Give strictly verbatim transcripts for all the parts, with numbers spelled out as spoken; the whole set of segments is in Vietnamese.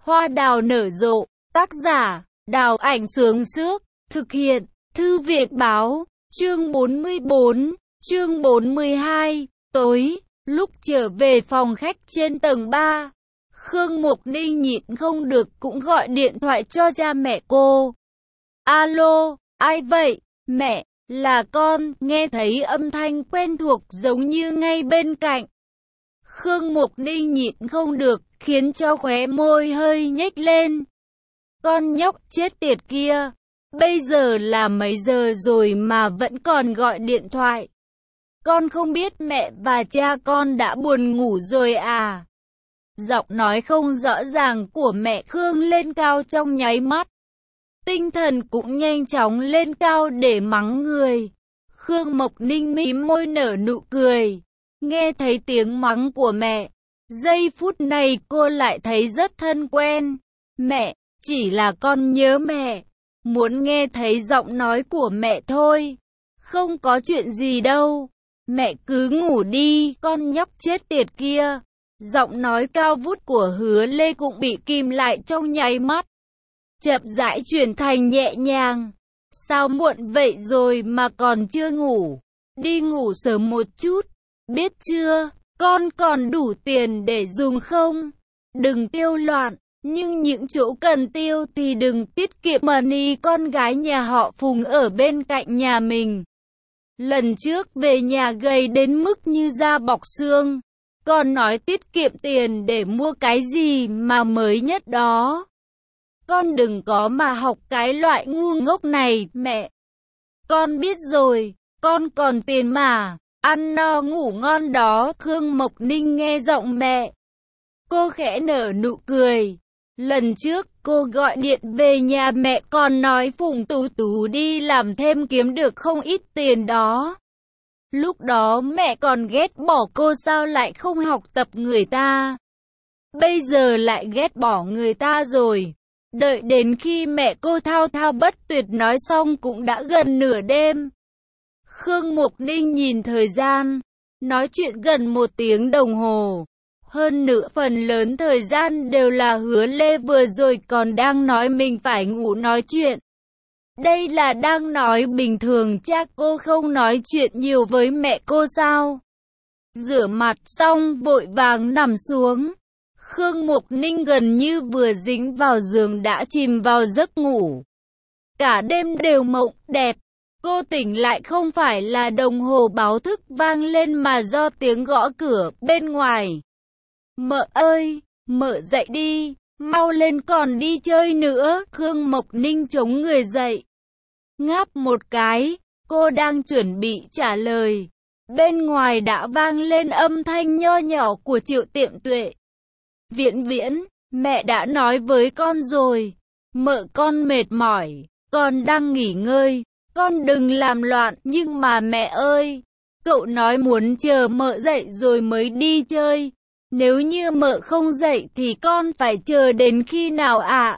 Hoa đào nở rộ, tác giả, Đào Ảnh Sướng Sước, thực hiện, Thư viện Báo, chương bốn mươi bốn, chương bốn mươi hai, tối, lúc trở về phòng khách trên tầng ba, Khương Mục Ninh nhịn không được cũng gọi điện thoại cho cha mẹ cô. Alo, ai vậy? Mẹ, là con, nghe thấy âm thanh quen thuộc giống như ngay bên cạnh. Khương Mục Ninh nhịn không được, khiến cho khóe môi hơi nhếch lên. Con nhóc chết tiệt kia, bây giờ là mấy giờ rồi mà vẫn còn gọi điện thoại. Con không biết mẹ và cha con đã buồn ngủ rồi à? Giọng nói không rõ ràng của mẹ Khương lên cao trong nháy mắt. Tinh thần cũng nhanh chóng lên cao để mắng người. Khương Mộc Ninh mím môi nở nụ cười. Nghe thấy tiếng mắng của mẹ, giây phút này cô lại thấy rất thân quen. Mẹ, chỉ là con nhớ mẹ, muốn nghe thấy giọng nói của mẹ thôi. Không có chuyện gì đâu, mẹ cứ ngủ đi, con nhóc chết tiệt kia. Giọng nói cao vút của Hứa Lê cũng bị kìm lại trong nháy mắt, chậm rãi chuyển thành nhẹ nhàng. Sao muộn vậy rồi mà còn chưa ngủ? Đi ngủ sớm một chút, biết chưa? Con còn đủ tiền để dùng không? Đừng tiêu loạn, nhưng những chỗ cần tiêu thì đừng tiết kiệm money. Con gái nhà họ Phùng ở bên cạnh nhà mình, lần trước về nhà gầy đến mức như da bọc xương, con nói tiết kiệm tiền để mua cái gì mà mới nhất đó. Con đừng có mà học cái loại ngu ngốc này, mẹ. Con biết rồi, con còn tiền mà, ăn no ngủ ngon đó. Khương Mộc Ninh nghe giọng mẹ, cô khẽ nở nụ cười. Lần trước cô gọi điện về nhà mẹ còn nói Phùng Tú Tú đi làm thêm kiếm được không ít tiền đó. Lúc đó mẹ còn ghét bỏ cô sao lại không học tập người ta. Bây giờ lại ghét bỏ người ta rồi. Đợi đến khi mẹ cô thao thao bất tuyệt nói xong cũng đã gần nửa đêm. Khương Mục Ninh nhìn thời gian, nói chuyện gần một tiếng đồng hồ. Hơn nửa phần lớn thời gian đều là Hứa Lê vừa rồi còn đang nói mình phải ngủ nói chuyện. Đây là đang nói bình thường, chắc cô không nói chuyện nhiều với mẹ cô sao? Rửa mặt xong vội vàng nằm xuống. Khương Mục Ninh gần như vừa dính vào giường đã chìm vào giấc ngủ. Cả đêm đều mộng đẹp. Cô tỉnh lại không phải là đồng hồ báo thức vang lên mà do tiếng gõ cửa bên ngoài. Mợ ơi, mợ dậy đi, mau lên còn đi chơi nữa. Khương Mộc Ninh chống người dậy, ngáp một cái, cô đang chuẩn bị trả lời. Bên ngoài đã vang lên âm thanh nho nhỏ của Triệu Tiệm Tuệ. Viễn Viễn, mẹ đã nói với con rồi, mợ con mệt mỏi, con đang nghỉ ngơi, con đừng làm loạn. Nhưng mà mẹ ơi, cậu nói muốn chờ mợ dậy rồi mới đi chơi. Nếu như mợ không dậy thì con phải chờ đến khi nào ạ? À?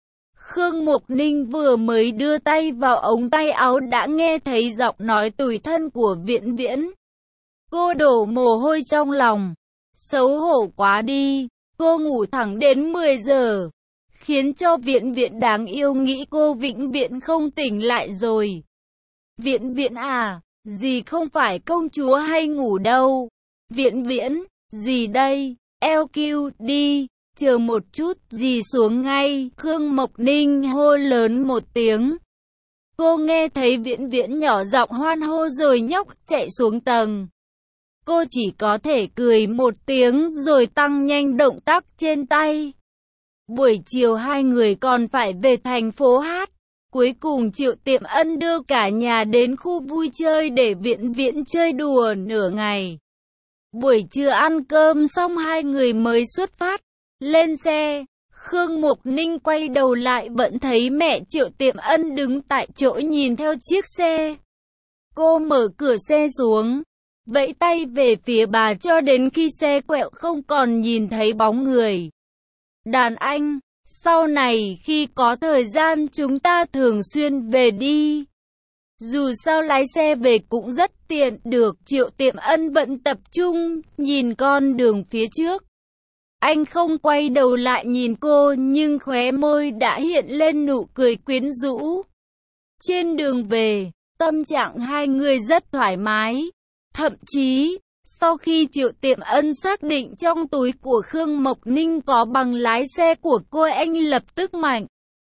Khương Mục Ninh vừa mới đưa tay vào ống tay áo đã nghe thấy giọng nói tủi thân của Viễn Viễn. Cô đổ mồ hôi trong lòng, xấu hổ quá đi. Cô ngủ thẳng đến mười giờ, khiến cho Viễn Viễn đáng yêu nghĩ cô vĩnh viễn không tỉnh lại rồi. Viễn Viễn à, dì không phải công chúa hay ngủ đâu. Viễn Viễn, dì đây, eo kiu đi, chờ một chút, dì xuống ngay. Khương Mộc Ninh hô lớn một tiếng. Cô nghe thấy Viễn Viễn nhỏ giọng hoan hô rồi nhóc chạy xuống tầng. Cô chỉ có thể cười một tiếng rồi tăng nhanh động tác trên tay. Buổi chiều hai người còn phải về thành phố hát. Cuối cùng Triệu Tiệm Ân đưa cả nhà đến khu vui chơi để Viễn Viễn chơi đùa nửa ngày. Buổi trưa ăn cơm xong hai người mới xuất phát. Lên xe, Khương Mục Ninh quay đầu lại vẫn thấy mẹ Triệu Tiệm Ân đứng tại chỗ nhìn theo chiếc xe. Cô mở cửa xe xuống, vẫy tay về phía bà cho đến khi xe quẹo không còn nhìn thấy bóng người. Đàn anh, sau này khi có thời gian chúng ta thường xuyên về đi. Dù sao lái xe về cũng rất tiện được. Triệu Tiệm Ân vẫn tập trung nhìn con đường phía trước. Anh không quay đầu lại nhìn cô nhưng khóe môi đã hiện lên nụ cười quyến rũ. Trên đường về, tâm trạng hai người rất thoải mái. Thậm chí, sau khi Triệu Tiệm Ân xác định trong túi của Khương Mộc Ninh có bằng lái xe của cô, anh lập tức mạnh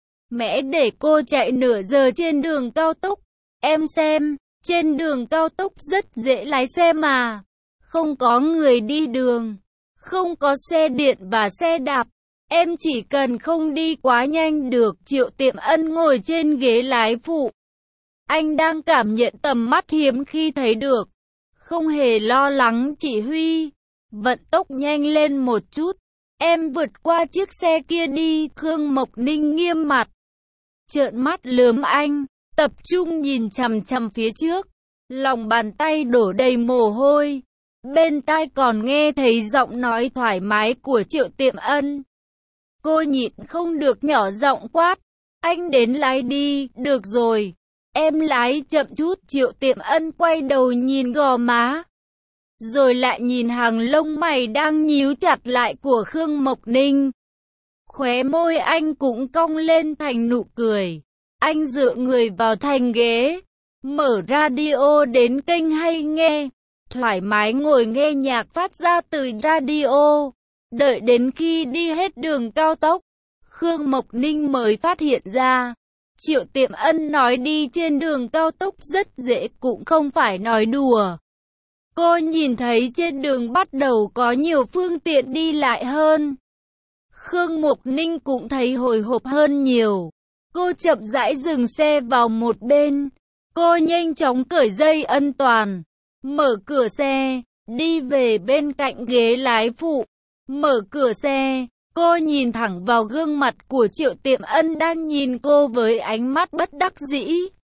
mẽ để cô chạy nửa giờ trên đường cao tốc. Em xem, trên đường cao tốc rất dễ lái xe mà. Không có người đi đường, không có xe điện và xe đạp. Em chỉ cần không đi quá nhanh được. Triệu Tiệm Ân ngồi trên ghế lái phụ. Anh đang cảm nhận tầm mắt hiếm khi thấy được. Không hề lo lắng chỉ huy. Vận tốc nhanh lên một chút. Em vượt qua chiếc xe kia đi. Khương Mộc Ninh nghiêm mặt, trợn mắt lườm anh, tập trung nhìn chằm chằm phía trước. Lòng bàn tay đổ đầy mồ hôi. Bên tai còn nghe thấy giọng nói thoải mái của Triệu Tiệm Ân. Cô nhịn không được nhỏ giọng quát. Anh đến lái đi, được rồi. Em lái chậm chút. Triệu Tiệm Ân quay đầu nhìn gò má, rồi lại nhìn hàng lông mày đang nhíu chặt lại của Khương Mộc Ninh. Khóe môi anh cũng cong lên thành nụ cười. Anh dựa người vào thành ghế, mở radio đến kênh hay nghe, thoải mái ngồi nghe nhạc phát ra từ radio. Đợi đến khi đi hết đường cao tốc, Khương Mộc Ninh mới phát hiện ra, Triệu Tiệm Ân nói đi trên đường cao tốc rất dễ cũng không phải nói đùa. Cô nhìn thấy trên đường bắt đầu có nhiều phương tiện đi lại hơn. Khương Mộc Ninh cũng thấy hồi hộp hơn nhiều. Cô chậm rãi dừng xe vào một bên. Cô nhanh chóng cởi dây an toàn, mở cửa xe, đi về bên cạnh ghế lái phụ. Mở cửa xe, cô nhìn thẳng vào gương mặt của Triệu Tiệm Ân đang nhìn cô với ánh mắt bất đắc dĩ.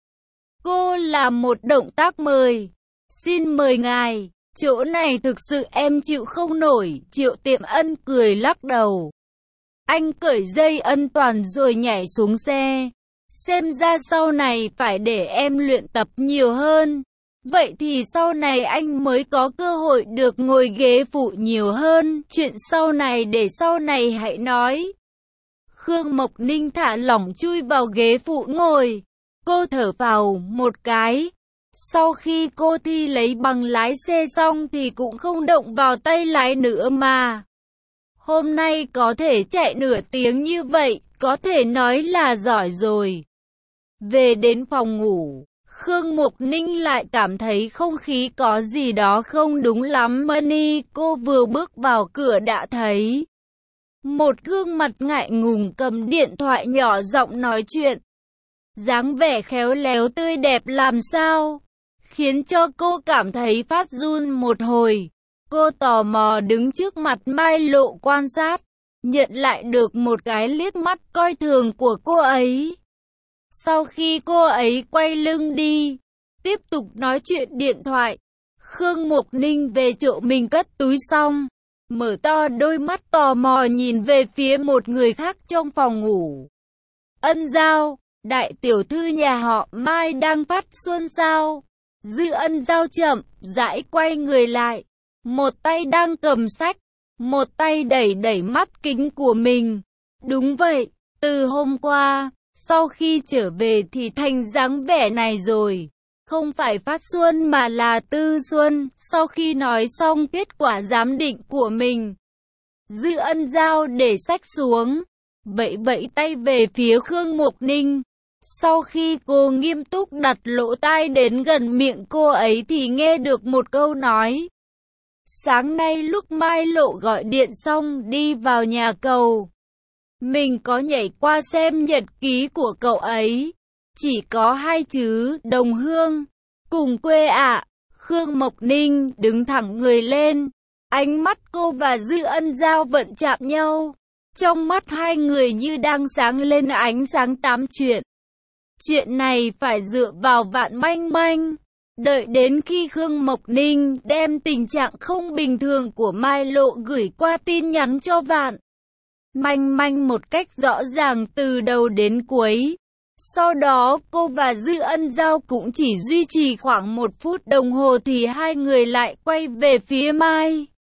Cô làm một động tác mời. Xin mời ngài, chỗ này thực sự em chịu không nổi. Triệu Tiệm Ân cười lắc đầu. Anh cởi dây an toàn rồi nhảy xuống xe. Xem ra sau này phải để em luyện tập nhiều hơn. Vậy thì sau này anh mới có cơ hội được ngồi ghế phụ nhiều hơn. Chuyện sau này để sau này hãy nói. Khương Mộc Ninh thả lỏng chui vào ghế phụ ngồi. Cô thở phào một cái. Sau khi cô thi lấy bằng lái xe xong thì cũng không động vào tay lái nữa mà. Hôm nay có thể chạy nửa tiếng như vậy, có thể nói là giỏi rồi. Về đến phòng ngủ, Khương Mộc Ninh lại cảm thấy không khí có gì đó không đúng lắm. Money, cô vừa bước vào cửa đã thấy một gương mặt ngại ngùng cầm điện thoại nhỏ giọng nói chuyện. Dáng vẻ khéo léo tươi đẹp làm sao, khiến cho cô cảm thấy phát run một hồi. Cô tò mò đứng trước mặt Mai Lộ quan sát, nhận lại được một cái liếc mắt coi thường của cô ấy. Sau khi cô ấy quay lưng đi, tiếp tục nói chuyện điện thoại, Khương Mộc Ninh về chỗ mình cất túi xong, mở to đôi mắt tò mò nhìn về phía một người khác trong phòng ngủ. Ân Giao, đại tiểu thư nhà họ Mai đang phát xuân sao? Dư Ân Giao chậm rãi quay người lại, một tay đang cầm sách, một tay đẩy đẩy mắt kính của mình. Đúng vậy, từ hôm qua, sau khi trở về thì thành dáng vẻ này rồi. Không phải phát xuân mà là tư xuân. Sau khi nói xong kết quả giám định của mình, Dư Ân Giao để sách xuống, vẫy vẫy tay về phía Khương Mộc Ninh. Sau khi cô nghiêm túc đặt lỗ tai đến gần miệng cô ấy thì nghe được một câu nói. Sáng nay lúc Mai Lộ gọi điện xong đi vào nhà cầu, mình có nhảy qua xem nhật ký của cậu ấy. Chỉ có hai chữ đồng hương, cùng quê ạ. Khương Mộc Ninh đứng thẳng người lên. Ánh mắt cô và Dư Ân Giao vận chạm nhau. Trong mắt hai người như đang sáng lên ánh sáng tám chuyện. Chuyện này phải dựa vào Vạn Manh Manh. Đợi đến khi Khương Mộc Ninh đem tình trạng không bình thường của Mai Lộ gửi qua tin nhắn cho Vạn Manh Manh một cách rõ ràng từ đầu đến cuối. Sau đó cô và Dư Ân Giao cũng chỉ duy trì khoảng một phút đồng hồ thì hai người lại quay về phía Mai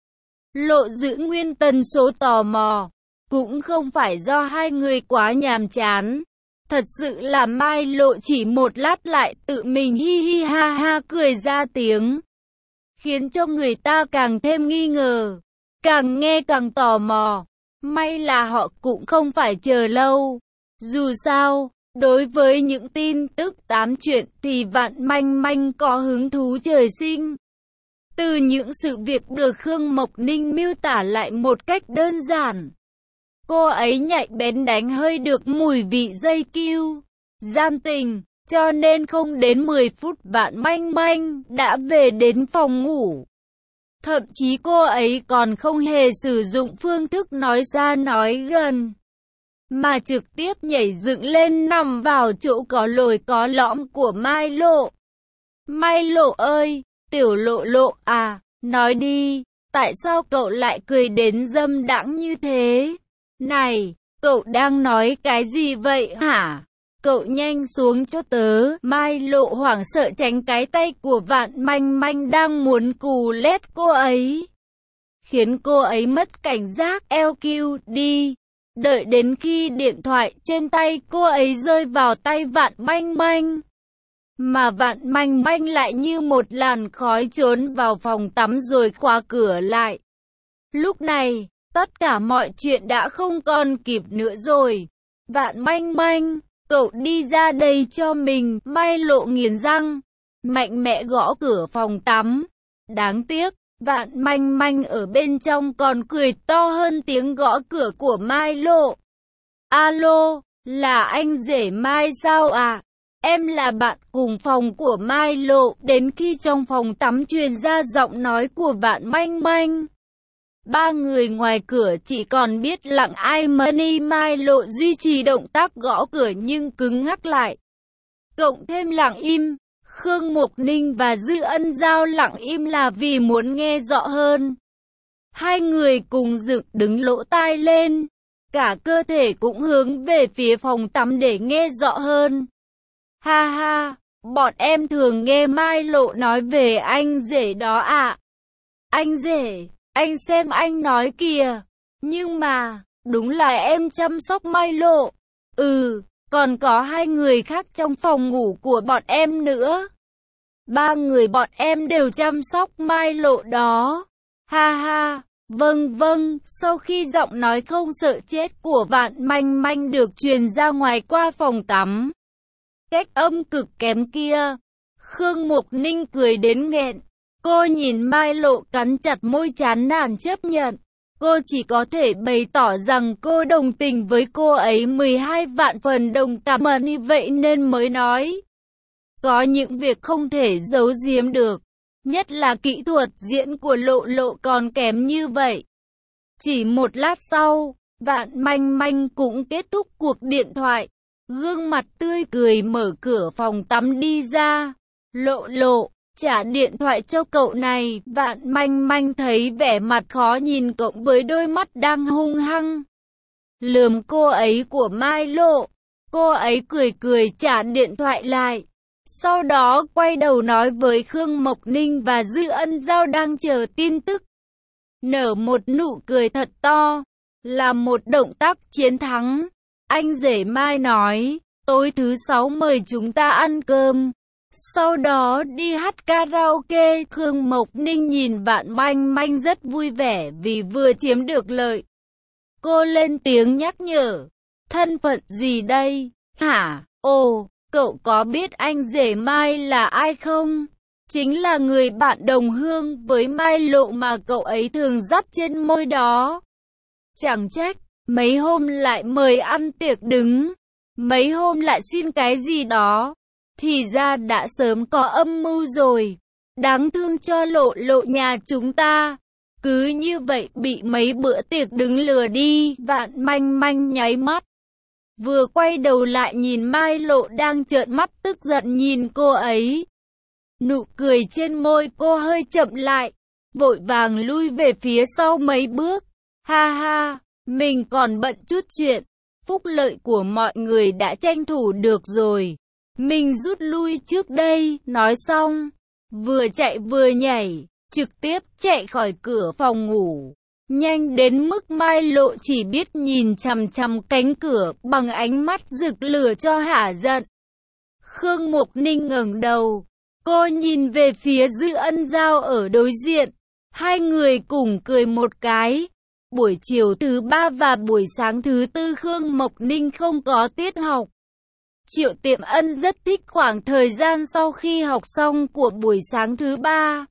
Lộ giữ nguyên tần số tò mò. Cũng không phải do hai người quá nhàm chán. Thật sự là Mai Lộ chỉ một lát lại tự mình hi hi ha ha cười ra tiếng. Khiến cho người ta càng thêm nghi ngờ. Càng nghe càng tò mò. May là họ cũng không phải chờ lâu. Dù sao, đối với những tin tức tám chuyện thì Vạn Manh Manh có hứng thú trời sinh. Từ những sự việc được Khương Mộc Ninh miêu tả lại một cách đơn giản. Cô ấy nhạy bén đánh hơi được mùi vị dây kiu, gian tình, cho nên không đến mười phút Vạn Manh Manh đã về đến phòng ngủ. Thậm chí cô ấy còn không hề sử dụng phương thức nói xa nói gần, mà trực tiếp nhảy dựng lên nằm vào chỗ có lồi có lõm của Mai Lộ. Mai Lộ ơi, tiểu Lộ Lộ à, nói đi, tại sao cậu lại cười đến dâm đãng như thế? Này, cậu đang nói cái gì vậy hả? Cậu nhanh xuống cho tớ. Mai Lộ hoảng sợ tránh cái tay của Vạn Manh Manh đang muốn cù lét cô ấy, khiến cô ấy mất cảnh giác. lờ quy đi. Đợi đến khi điện thoại trên tay cô ấy rơi vào tay Vạn Manh Manh, mà Vạn Manh Manh lại như một làn khói trốn vào phòng tắm rồi khóa cửa lại. Lúc này, tất cả mọi chuyện đã không còn kịp nữa rồi. Vạn Manh Manh, cậu đi ra đây cho mình. Mai Lộ nghiến răng, mạnh mẽ gõ cửa phòng tắm. Đáng tiếc, Vạn Manh Manh ở bên trong còn cười to hơn tiếng gõ cửa của Mai Lộ. Alo, là anh rể Mai sao à? Em là bạn cùng phòng của Mai Lộ. Đến khi trong phòng tắm truyền ra giọng nói của Vạn Manh Manh, ba người ngoài cửa chỉ còn biết lặng ai money. Mai Lộ duy trì động tác gõ cửa nhưng cứng ngắc lại. Cộng thêm lặng im, Khương Mộc Ninh và Dư Ân Giao lặng im là vì muốn nghe rõ hơn. Hai người cùng dựng đứng lỗ tai lên, cả cơ thể cũng hướng về phía phòng tắm để nghe rõ hơn. Ha ha, bọn em thường nghe Mai Lộ nói về anh rể đó ạ. Anh rể, anh xem anh nói kìa. Nhưng mà, đúng là em chăm sóc Mai Lộ. Ừ, còn có hai người khác trong phòng ngủ của bọn em nữa. Ba người bọn em đều chăm sóc Mai Lộ đó. Ha ha, vâng vâng. Sau khi giọng nói không sợ chết của Vạn Manh Manh được truyền ra ngoài qua phòng tắm, cách âm cực kém kia, Khương Mộc Ninh cười đến nghẹn. Cô nhìn Mai Lộ cắn chặt môi chán nản chấp nhận. Cô chỉ có thể bày tỏ rằng cô đồng tình với cô ấy mười hai vạn phần đồng cảm ơn, vậy nên mới nói. Có những việc không thể giấu giếm được, nhất là kỹ thuật diễn của Lộ Lộ còn kém như vậy. Chỉ một lát sau, Vạn Manh Manh cũng kết thúc cuộc điện thoại. Gương mặt tươi cười mở cửa phòng tắm đi ra. Lộ Lộ, trả điện thoại cho cậu này. Vạn Manh Manh thấy vẻ mặt khó nhìn cộng với đôi mắt đang hung hăng lườm cô ấy của Mai Lộ. Cô ấy cười cười trả điện thoại lại. Sau đó quay đầu nói với Khương Mộc Ninh và Dư Ân Giao đang chờ tin tức. Nở một nụ cười thật to, là một động tác chiến thắng. Anh rể Mai nói, tối thứ sáu mời chúng ta ăn cơm, sau đó đi hát karaoke. Khương Mộc Ninh nhìn Vạn Manh Manh rất vui vẻ vì vừa chiếm được lợi. Cô lên tiếng nhắc nhở, thân phận gì đây? Hả? Ồ, cậu có biết anh rể Mai là ai không? Chính là người bạn đồng hương với Mai Lộ mà cậu ấy thường dắt trên môi đó. Chẳng trách, mấy hôm lại mời ăn tiệc đứng, mấy hôm lại xin cái gì đó. Thì ra đã sớm có âm mưu rồi. Đáng thương cho Lộ Lộ nhà chúng ta. Cứ như vậy bị mấy bữa tiệc đứng lừa đi. Vạn Manh Manh nháy mắt, vừa quay đầu lại nhìn Mai Lộ đang trợn mắt tức giận nhìn cô ấy. Nụ cười trên môi cô hơi chậm lại, vội vàng lui về phía sau mấy bước. Ha ha, mình còn bận chút chuyện, phúc lợi của mọi người đã tranh thủ được rồi, mình rút lui trước đây. Nói xong, vừa chạy vừa nhảy, trực tiếp chạy khỏi cửa phòng ngủ. nhanh đến mức Mai Lộ chỉ biết nhìn chằm chằm cánh cửa bằng ánh mắt rực lửa cho hả giận. Khương Mộc Ninh ngẩng đầu, cô nhìn về phía Dư Ân Giao ở đối diện, hai người cùng cười một cái. Buổi chiều thứ ba và buổi sáng thứ tư Khương Mộc Ninh không có tiết học. Triệu Tiệm Ân rất thích khoảng thời gian sau khi học xong của buổi sáng thứ ba.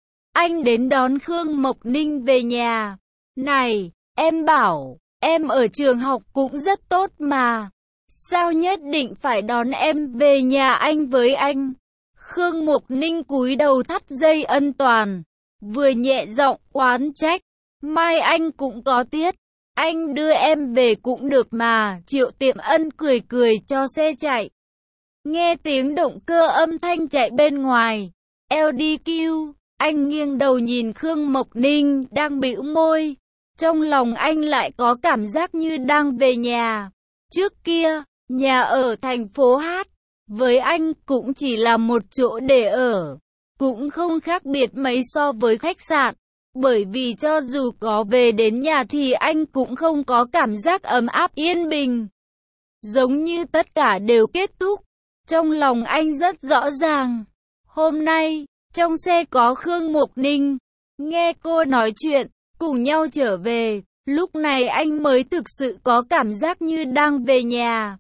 Anh đến đón Khương Mộc Ninh về nhà. Này, em bảo, em ở trường học cũng rất tốt mà. Sao nhất định phải đón em về nhà anh với anh? Khương Mộc Ninh cúi đầu thắt dây an toàn, vừa nhẹ giọng oán trách. Mai anh cũng có tiết, anh đưa em về cũng được mà. Triệu Tiệm Ân cười cười cho xe chạy. Nghe tiếng động cơ âm thanh chạy bên ngoài. lờ đê quy, anh nghiêng đầu nhìn Khương Mộc Ninh đang bĩu môi. Trong lòng anh lại có cảm giác như đang về nhà. Trước kia, nhà ở thành phố Hát, với anh cũng chỉ là một chỗ để ở. Cũng không khác biệt mấy so với khách sạn. Bởi vì cho dù có về đến nhà thì anh cũng không có cảm giác ấm áp yên bình. Giống như tất cả đều kết thúc. Trong lòng anh rất rõ ràng. Hôm nay, trong xe có Khương Mộc Ninh. Nghe cô nói chuyện, cùng nhau trở về. Lúc này anh mới thực sự có cảm giác như đang về nhà.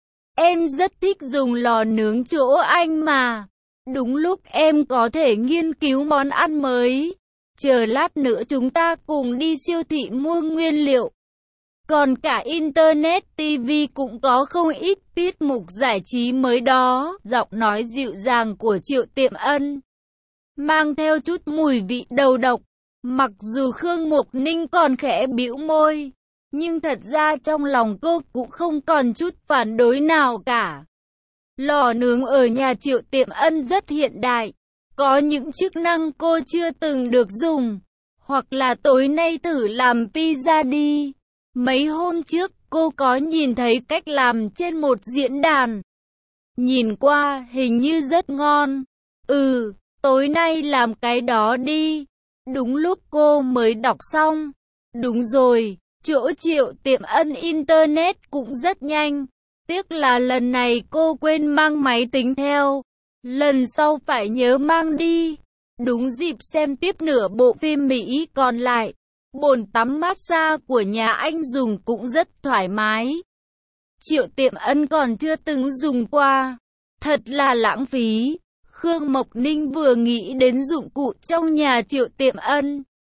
Em rất thích dùng lò nướng chỗ anh mà. Đúng lúc em có thể nghiên cứu món ăn mới. Chờ lát nữa chúng ta cùng đi siêu thị mua nguyên liệu. Còn cả Internet ti vi cũng có không ít tiết mục giải trí mới đó. Giọng nói dịu dàng của Triệu Tiệm Ân mang theo chút mùi vị đầu độc. Mặc dù Khương Mộc Ninh còn khẽ bĩu môi, nhưng thật ra trong lòng cô cũng không còn chút phản đối nào cả. Lò nướng ở nhà Triệu Tiệm Ân rất hiện đại. Có những chức năng cô chưa từng được dùng. Hoặc là tối nay thử làm pizza đi. Mấy hôm trước cô có nhìn thấy cách làm trên một diễn đàn. Nhìn qua hình như rất ngon. Ừ, tối nay làm cái đó đi. Đúng lúc cô mới đọc xong. Đúng rồi, chỗ Triệu Tiệm Ân Internet cũng rất nhanh. Tiếc là lần này cô quên mang máy tính theo. Lần sau phải nhớ mang đi. Đúng dịp xem tiếp nửa bộ phim Mỹ còn lại. Bồn tắm massage của nhà anh dùng cũng rất thoải mái. Triệu Tiệm Ân còn chưa từng dùng qua. Thật là lãng phí. Khương Mộc Ninh vừa nghĩ đến dụng cụ trong nhà Triệu Tiệm Ân.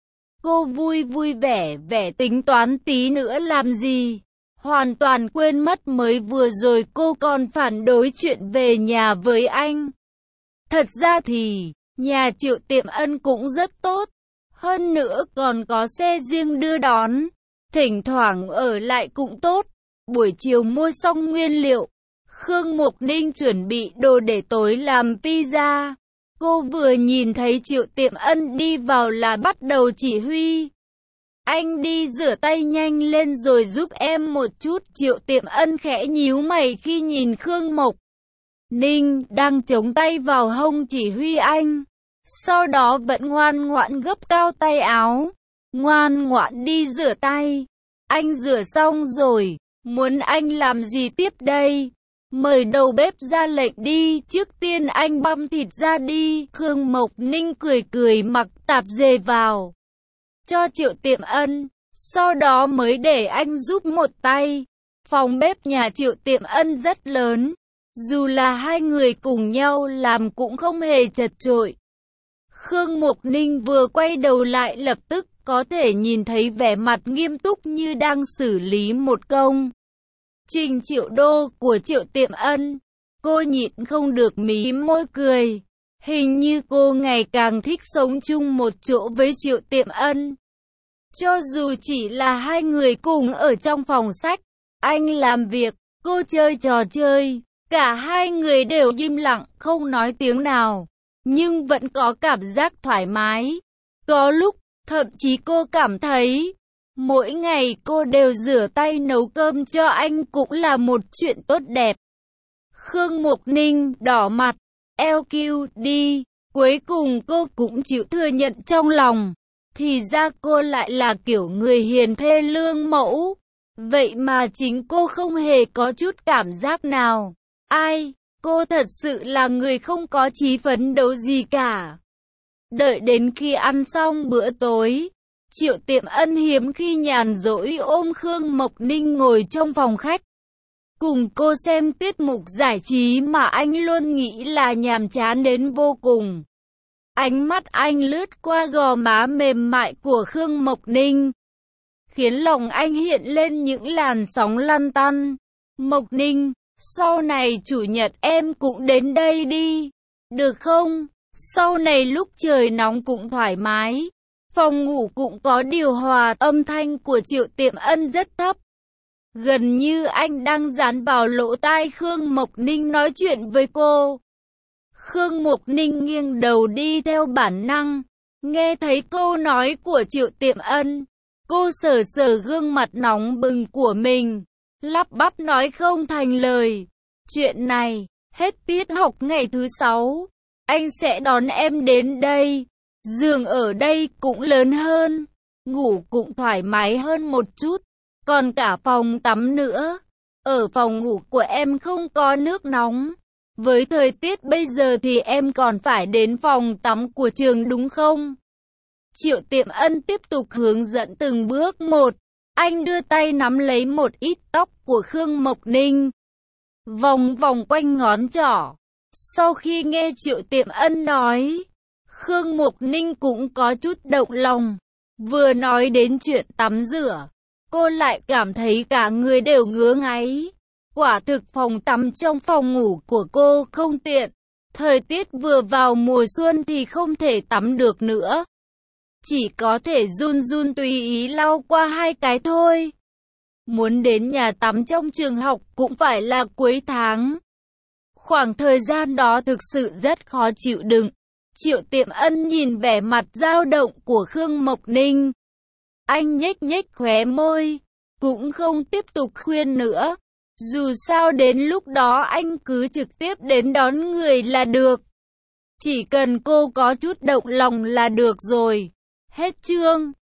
Cô vui vui vẻ vẻ tính toán tí nữa làm gì. Hoàn toàn quên mất mới vừa rồi cô còn phản đối chuyện về nhà với anh. Thật ra thì, nhà Triệu Tiệm Ân cũng rất tốt. Hơn nữa còn có xe riêng đưa đón. Thỉnh thoảng ở lại cũng tốt. Buổi chiều mua xong nguyên liệu. Khương Mộc Ninh chuẩn bị đồ để tối làm pizza. Cô vừa nhìn thấy Triệu Tiệm Ân đi vào là bắt đầu chỉ huy. Anh đi rửa tay nhanh lên rồi giúp em một chút. Triệu Tiệm Ân khẽ nhíu mày khi nhìn Khương Mộc Ninh đang chống tay vào hông chỉ huy anh. Sau đó vẫn ngoan ngoãn gấp cao tay áo. Ngoan ngoãn đi rửa tay. Anh rửa xong rồi. Muốn anh làm gì tiếp đây? Mời đầu bếp ra lệnh đi. Trước tiên anh băm thịt ra đi. Khương Mộc Ninh cười cười mặc tạp dề vào cho Triệu Tiệm Ân. Sau đó mới để anh giúp một tay. Phòng bếp nhà Triệu Tiệm Ân rất lớn. Dù là hai người cùng nhau làm cũng không hề chật chội. Khương Mộc Ninh vừa quay đầu lại lập tức có thể nhìn thấy vẻ mặt nghiêm túc như đang xử lý một công trình triệu đô của Triệu Tiệm Ân. Cô nhịn không được mí môi cười. Hình như cô ngày càng thích sống chung một chỗ với Triệu Tiệm Ân. Cho dù chỉ là hai người cùng ở trong phòng sách, anh làm việc, cô chơi trò chơi, cả hai người đều im lặng không nói tiếng nào, nhưng vẫn có cảm giác thoải mái. Có lúc, thậm chí cô cảm thấy, mỗi ngày cô đều rửa tay nấu cơm cho anh cũng là một chuyện tốt đẹp. Khương Mộc Ninh đỏ mặt, lờ quy đi, cuối cùng cô cũng chịu thừa nhận trong lòng. Thì ra cô lại là kiểu người hiền thê lương mẫu. Vậy mà chính cô không hề có chút cảm giác nào. Ai, cô thật sự là người không có chí phấn đấu gì cả. Đợi đến khi ăn xong bữa tối, Triệu Tiệm Ân hiếm khi nhàn rỗi ôm Khương Mộc Ninh ngồi trong phòng khách. Cùng cô xem tiết mục giải trí mà anh luôn nghĩ là nhàm chán đến vô cùng. Ánh mắt anh lướt qua gò má mềm mại của Khương Mộc Ninh, khiến lòng anh hiện lên những làn sóng lăn tăn. Mộc Ninh, sau này chủ nhật em cũng đến đây đi, được không? Sau này lúc trời nóng cũng thoải mái. Phòng ngủ cũng có điều hòa, âm thanh của Triệu Tiệm Ân rất thấp. Gần như anh đang dán vào lỗ tai Khương Mộc Ninh nói chuyện với cô. Khương Mộc Ninh nghiêng đầu đi theo bản năng, nghe thấy câu nói của Triệu Tiệm Ân. Cô sờ sờ gương mặt nóng bừng của mình, lắp bắp nói không thành lời. Chuyện này, hết tiết học ngày thứ sáu, anh sẽ đón em đến đây. Giường ở đây cũng lớn hơn, ngủ cũng thoải mái hơn một chút, còn cả phòng tắm nữa. Ở phòng ngủ của em không có nước nóng. Với thời tiết bây giờ thì em còn phải đến phòng tắm của trường đúng không? Triệu Tiệm Ân tiếp tục hướng dẫn từng bước một. Anh đưa tay nắm lấy một ít tóc của Khương Mộc Ninh, vòng vòng quanh ngón trỏ. Sau khi nghe Triệu Tiệm Ân nói, Khương Mộc Ninh cũng có chút động lòng. Vừa nói đến chuyện tắm rửa, cô lại cảm thấy cả người đều ngứa ngáy. Quả thực phòng tắm trong phòng ngủ của cô không tiện. Thời tiết vừa vào mùa xuân thì không thể tắm được nữa. Chỉ có thể run run tùy ý lau qua hai cái thôi. Muốn đến nhà tắm trong trường học cũng phải là cuối tháng. Khoảng thời gian đó thực sự rất khó chịu đựng. Triệu Tiệm Ân nhìn vẻ mặt dao động của Khương Mộc Ninh. Anh nhếch nhếch khóe môi, cũng không tiếp tục khuyên nữa. Dù sao đến lúc đó anh cứ trực tiếp đến đón người là được. Chỉ cần cô có chút động lòng là được rồi. Hết chương.